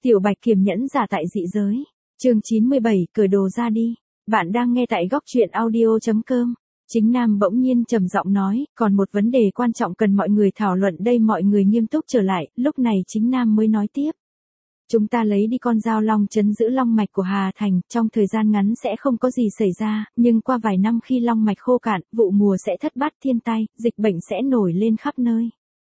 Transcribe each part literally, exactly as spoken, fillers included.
Tiểu Bạch kiềm nhẫn giả tại dị giới. Chương chín mươi bảy, cởi đồ ra đi. Bạn đang nghe tại góc truyện audio chấm com. Chính Nam bỗng nhiên trầm giọng nói, còn một vấn đề quan trọng cần mọi người thảo luận đây. Mọi người nghiêm túc trở lại, lúc này Chính Nam mới nói tiếp. Chúng ta lấy đi con dao long trấn giữ long mạch của Hà Thành, trong thời gian ngắn sẽ không có gì xảy ra, nhưng qua vài năm khi long mạch khô cạn, vụ mùa sẽ thất bát thiên tai, dịch bệnh sẽ nổi lên khắp nơi.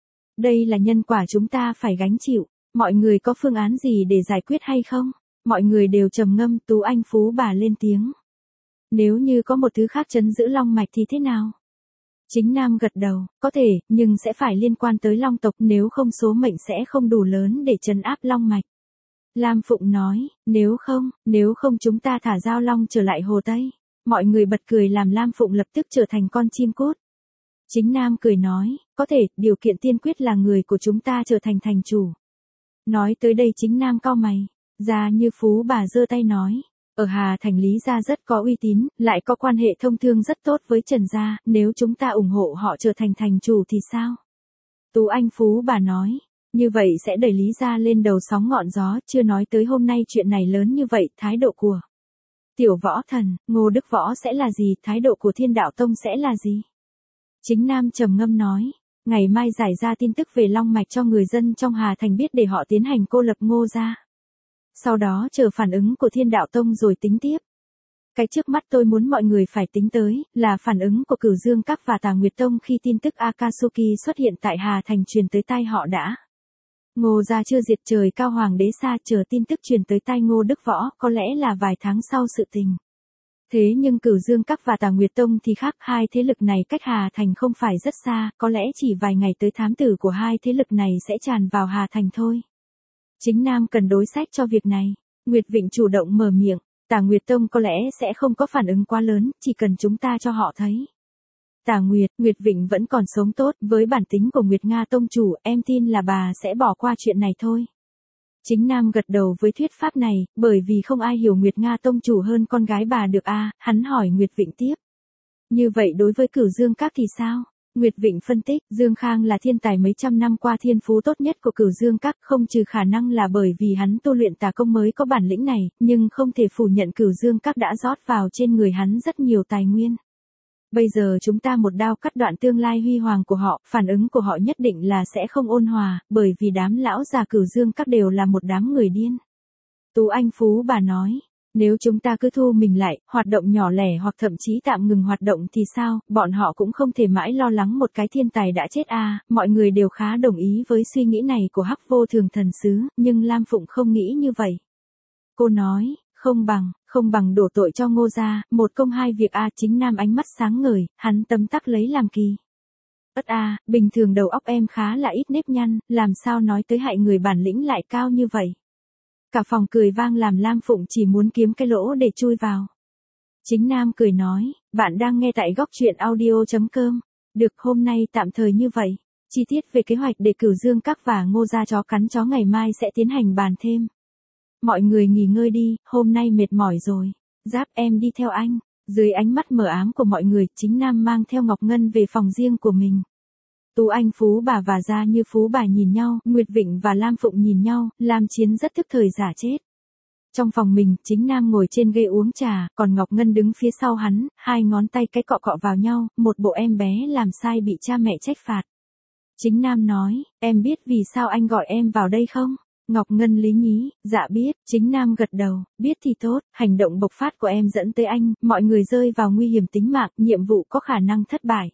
Đây là nhân quả chúng ta phải gánh chịu. Mọi người có phương án gì để giải quyết hay không? Mọi người đều trầm ngâm. Tú Anh Phú bà lên tiếng. Nếu như có một thứ khác trấn giữ long mạch thì thế nào? Chính Nam gật đầu, có thể, nhưng sẽ phải liên quan tới long tộc, nếu không số mệnh sẽ không đủ lớn để trấn áp long mạch. Lam Phụng nói, nếu không, nếu không chúng ta thả giao long trở lại Hồ Tây. Mọi người bật cười làm Lam Phụng lập tức trở thành con chim cút. Chính Nam cười nói, có thể, điều kiện tiên quyết là người của chúng ta trở thành thành chủ. Nói tới đây Chính Nam cau mày, Gia Như Phú bà giơ tay nói, ở Hà Thành Lý gia rất có uy tín, lại có quan hệ thông thương rất tốt với Trần gia, nếu chúng ta ủng hộ họ trở thành thành chủ thì sao? Tú Anh Phú bà nói, như vậy sẽ đẩy Lý gia lên đầu sóng ngọn gió, chưa nói tới hôm nay chuyện này lớn như vậy, thái độ của Tiểu Võ Thần, Ngô Đức Võ sẽ là gì, thái độ của Thiên Đạo Tông sẽ là gì? Chính Nam trầm ngâm nói, ngày mai giải ra tin tức về long mạch cho người dân trong Hà Thành biết để họ tiến hành cô lập Ngô gia. Sau đó chờ phản ứng của Thiên Đạo Tông rồi tính tiếp. Cái trước mắt tôi muốn mọi người phải tính tới, là phản ứng của Cửu Dương Các và Tà Nguyệt Tông khi tin tức Akatsuki xuất hiện tại Hà Thành truyền tới tai họ đã. Ngô gia chưa diệt trời cao hoàng đế xa, chờ tin tức truyền tới tai Ngô Đức Võ, có lẽ là vài tháng sau sự tình. Thế nhưng Cửu Dương Các và Tà Nguyệt Tông thì khác, hai thế lực này cách Hà Thành không phải rất xa, có lẽ chỉ vài ngày tới thám tử của hai thế lực này sẽ tràn vào Hà Thành thôi. Chính Nam cần đối sách cho việc này. Nguyệt Vịnh chủ động mở miệng, Tà Nguyệt Tông có lẽ sẽ không có phản ứng quá lớn, chỉ cần chúng ta cho họ thấy. Tà Nguyệt, Nguyệt Vịnh vẫn còn sống tốt, với bản tính của Nguyệt Nga Tông chủ, em tin là bà sẽ bỏ qua chuyện này thôi. Chính Nam gật đầu với thuyết pháp này, bởi vì không ai hiểu Nguyệt Nga Tông chủ hơn con gái bà được a. À, hắn hỏi Nguyệt Vịnh tiếp. Như vậy đối với Cửu Dương Các thì sao? Nguyệt Vịnh phân tích, Dương Khang là thiên tài mấy trăm năm qua thiên phú tốt nhất của Cửu Dương Các, không trừ khả năng là bởi vì hắn tu luyện tà công mới có bản lĩnh này, nhưng không thể phủ nhận Cửu Dương Các đã rót vào trên người hắn rất nhiều tài nguyên. Bây giờ chúng ta một đao cắt đoạn tương lai huy hoàng của họ, phản ứng của họ nhất định là sẽ không ôn hòa, bởi vì đám lão già Cửu Dương Các đều là một đám người điên. Tú Anh Phú bà nói, nếu chúng ta cứ thu mình lại, hoạt động nhỏ lẻ hoặc thậm chí tạm ngừng hoạt động thì sao, bọn họ cũng không thể mãi lo lắng một cái thiên tài đã chết a. À, mọi người đều khá đồng ý với suy nghĩ này của Hắc Vô Thường thần sứ, nhưng Lam Phụng không nghĩ như vậy. Cô nói, không bằng, không bằng đổ tội cho Ngô gia, một công hai việc a. À, Chính Nam ánh mắt sáng ngời, hắn tấm tắc lấy làm kỳ. Ất a, à, bình thường đầu óc em khá là ít nếp nhăn, làm sao nói tới hại người bản lĩnh lại cao như vậy. Cả phòng cười vang làm Lam Phụng chỉ muốn kiếm cái lỗ để chui vào. Chính Nam cười nói, bạn đang nghe tại góc truyện audio chấm com. Được, hôm nay tạm thời như vậy. Chi tiết về kế hoạch để Cửu Dương Các và Ngô gia chó cắn chó ngày mai sẽ tiến hành bàn thêm. Mọi người nghỉ ngơi đi, hôm nay mệt mỏi rồi. Giáp em đi theo anh. Dưới ánh mắt mờ ám của mọi người, Chính Nam mang theo Ngọc Ngân về phòng riêng của mình. Tú Anh Phú bà và Gia Như Phú bà nhìn nhau, Nguyệt Vịnh và Lam Phụng nhìn nhau, Lam Chiến rất tức thời giả chết. Trong phòng mình, Chính Nam ngồi trên ghế uống trà, còn Ngọc Ngân đứng phía sau hắn, hai ngón tay cái cọ cọ vào nhau, một bộ em bé làm sai bị cha mẹ trách phạt. Chính Nam nói, em biết vì sao anh gọi em vào đây không? Ngọc Ngân lý nhí, dạ biết. Chính Nam gật đầu, biết thì tốt, hành động bộc phát của em dẫn tới anh, mọi người rơi vào nguy hiểm tính mạng, nhiệm vụ có khả năng thất bại.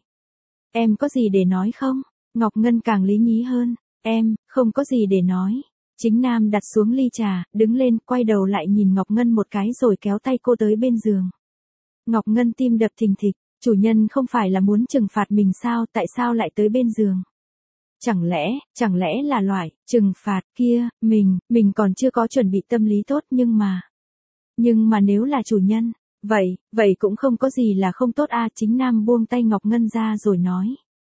Em có gì để nói không? Ngọc Ngân càng lý nhí hơn, em, không có gì để nói. Chính Nam đặt xuống ly trà, đứng lên, quay đầu lại nhìn Ngọc Ngân một cái rồi kéo tay cô tới bên giường. Ngọc Ngân tim đập thình thịch, chủ nhân không phải là muốn trừng phạt mình sao, tại sao lại tới bên giường? Chẳng lẽ, chẳng lẽ là loại, trừng phạt kia, mình, mình còn chưa có chuẩn bị tâm lý tốt nhưng mà. Nhưng mà nếu là chủ nhân, vậy, vậy cũng không có gì là không tốt a. À, Chính Nam buông tay Ngọc Ngân ra rồi nói.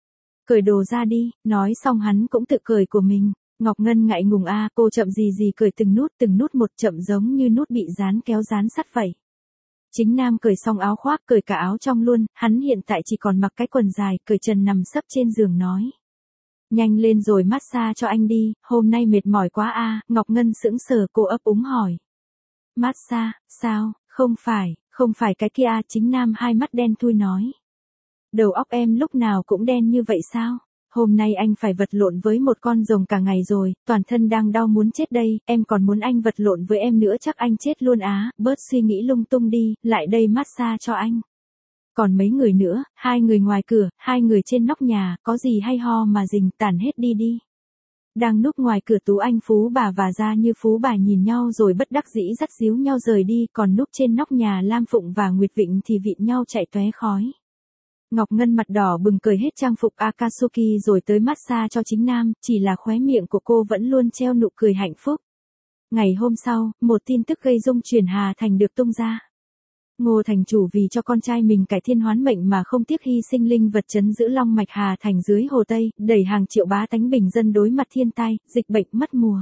Cởi đồ ra đi, nói xong hắn cũng tự cởi của mình. Ngọc Ngân ngại ngùng a, à, cô chậm gì gì cởi từng nút từng nút một, chậm giống như nút bị dán kéo dán sắt vậy. Chính Nam cởi xong áo khoác, cởi cả áo trong luôn, hắn hiện tại chỉ còn mặc cái quần dài, cởi trần nằm sấp trên giường nói. Nhanh lên rồi massage cho anh đi, hôm nay mệt mỏi quá a. Ngọc Ngân sững sờ, cô ấp úng hỏi. Massage, sao, không phải, không phải cái kia à, Chính Nam hai mắt đen thui nói. Đầu óc em lúc nào cũng đen như vậy sao? Hôm nay anh phải vật lộn với một con rồng cả ngày rồi, toàn thân đang đau muốn chết đây, em còn muốn anh vật lộn với em nữa chắc anh chết luôn á, bớt suy nghĩ lung tung đi, lại đây massage cho anh. Còn mấy người nữa, hai người ngoài cửa, hai người trên nóc nhà, có gì hay ho mà rình, tản hết đi đi. Đang núp ngoài cửa Tú Anh Phú bà và Gia Như Phú bà nhìn nhau rồi bất đắc dĩ dắt díu nhau rời đi, còn núp trên nóc nhà Lam Phụng và Nguyệt Vịnh thì vịn nhau chạy tóe khói. Ngọc Ngân mặt đỏ bừng cởi hết trang phục Akatsuki rồi tới massage cho Chính Nam, chỉ là khóe miệng của cô vẫn luôn treo nụ cười hạnh phúc. Ngày hôm sau, một tin tức gây rung chuyển Hà Thành được tung ra. Ngô thành chủ vì cho con trai mình cải thiên hoán mệnh mà không tiếc hy sinh linh vật trấn giữ long mạch Hà Thành dưới Hồ Tây, đẩy hàng triệu bá tánh bình dân đối mặt thiên tai, dịch bệnh mất mùa.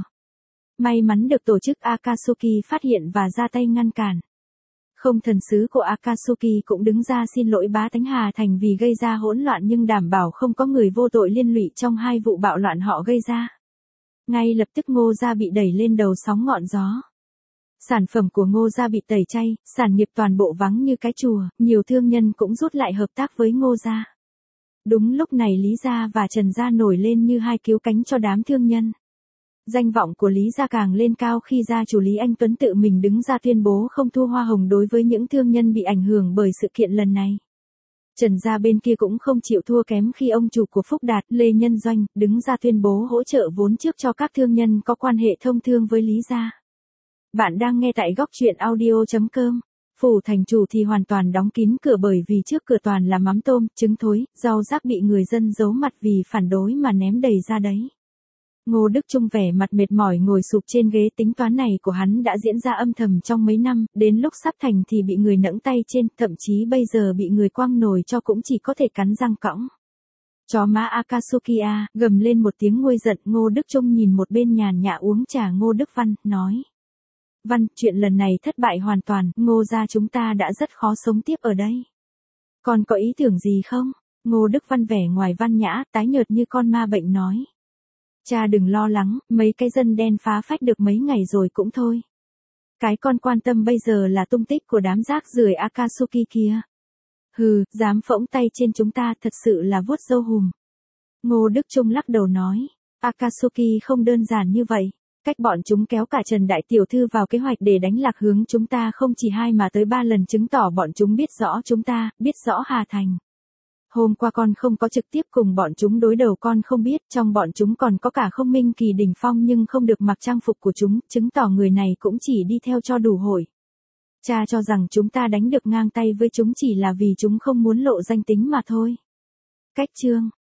May mắn được tổ chức Akatsuki phát hiện và ra tay ngăn cản. Không thần sứ của Akatsuki cũng đứng ra xin lỗi bá tánh Hà Thành vì gây ra hỗn loạn nhưng đảm bảo không có người vô tội liên lụy trong hai vụ bạo loạn họ gây ra. Ngay lập tức Ngô gia bị đẩy lên đầu sóng ngọn gió. Sản phẩm của Ngô gia bị tẩy chay, sản nghiệp toàn bộ vắng như cái chùa, nhiều thương nhân cũng rút lại hợp tác với Ngô gia. Đúng lúc này Lý gia và Trần gia nổi lên như hai cứu cánh cho đám thương nhân. Danh vọng của Lý gia càng lên cao khi gia chủ Lý Anh Tuấn tự mình đứng ra tuyên bố không thu hoa hồng đối với những thương nhân bị ảnh hưởng bởi sự kiện lần này. Trần gia bên kia cũng không chịu thua kém khi ông chủ của Phúc Đạt, Lê Nhân Doanh, đứng ra tuyên bố hỗ trợ vốn trước cho các thương nhân có quan hệ thông thương với Lý gia. Bạn đang nghe tại góc truyện audio chấm com. Phủ thành chủ thì hoàn toàn đóng kín cửa bởi vì trước cửa toàn là mắm tôm, trứng thối, rau rác bị người dân giấu mặt vì phản đối mà ném đầy ra đấy. Ngô Đức Trung vẻ mặt mệt mỏi ngồi sụp trên ghế, tính toán này của hắn đã diễn ra âm thầm trong mấy năm, đến lúc sắp thành thì bị người nẫng tay trên, thậm chí bây giờ bị người quăng nồi cho cũng chỉ có thể cắn răng cõng. Chó má Akatsuki à, gầm lên một tiếng nguôi giận. Ngô Đức Trung nhìn một bên nhàn nhã uống trà Ngô Đức Văn, nói. Văn, chuyện lần này thất bại hoàn toàn, Ngô gia chúng ta đã rất khó sống tiếp ở đây. Còn có ý tưởng gì không? Ngô Đức Văn vẻ ngoài văn nhã, tái nhợt như con ma bệnh nói. Cha đừng lo lắng, mấy cái dân đen phá phách được mấy ngày rồi cũng thôi. Cái con quan tâm bây giờ là tung tích của đám rác rưởi Akatsuki kia. Hừ, dám phỗng tay trên chúng ta thật sự là vuốt râu hùm. Ngô Đức Trung lắc đầu nói. Akatsuki không đơn giản như vậy. Cách bọn chúng kéo cả Trần Đại Tiểu Thư vào kế hoạch để đánh lạc hướng chúng ta không chỉ hai mà tới ba lần, chứng tỏ bọn chúng biết rõ chúng ta, biết rõ Hà Thành. Hôm qua con không có trực tiếp cùng bọn chúng đối đầu, con không biết, trong bọn chúng còn có cả Không Minh Kỳ đỉnh phong nhưng không được mặc trang phục của chúng, chứng tỏ người này cũng chỉ đi theo cho đủ hội. Cha cho rằng chúng ta đánh được ngang tay với chúng chỉ là vì chúng không muốn lộ danh tính mà thôi. Cách chương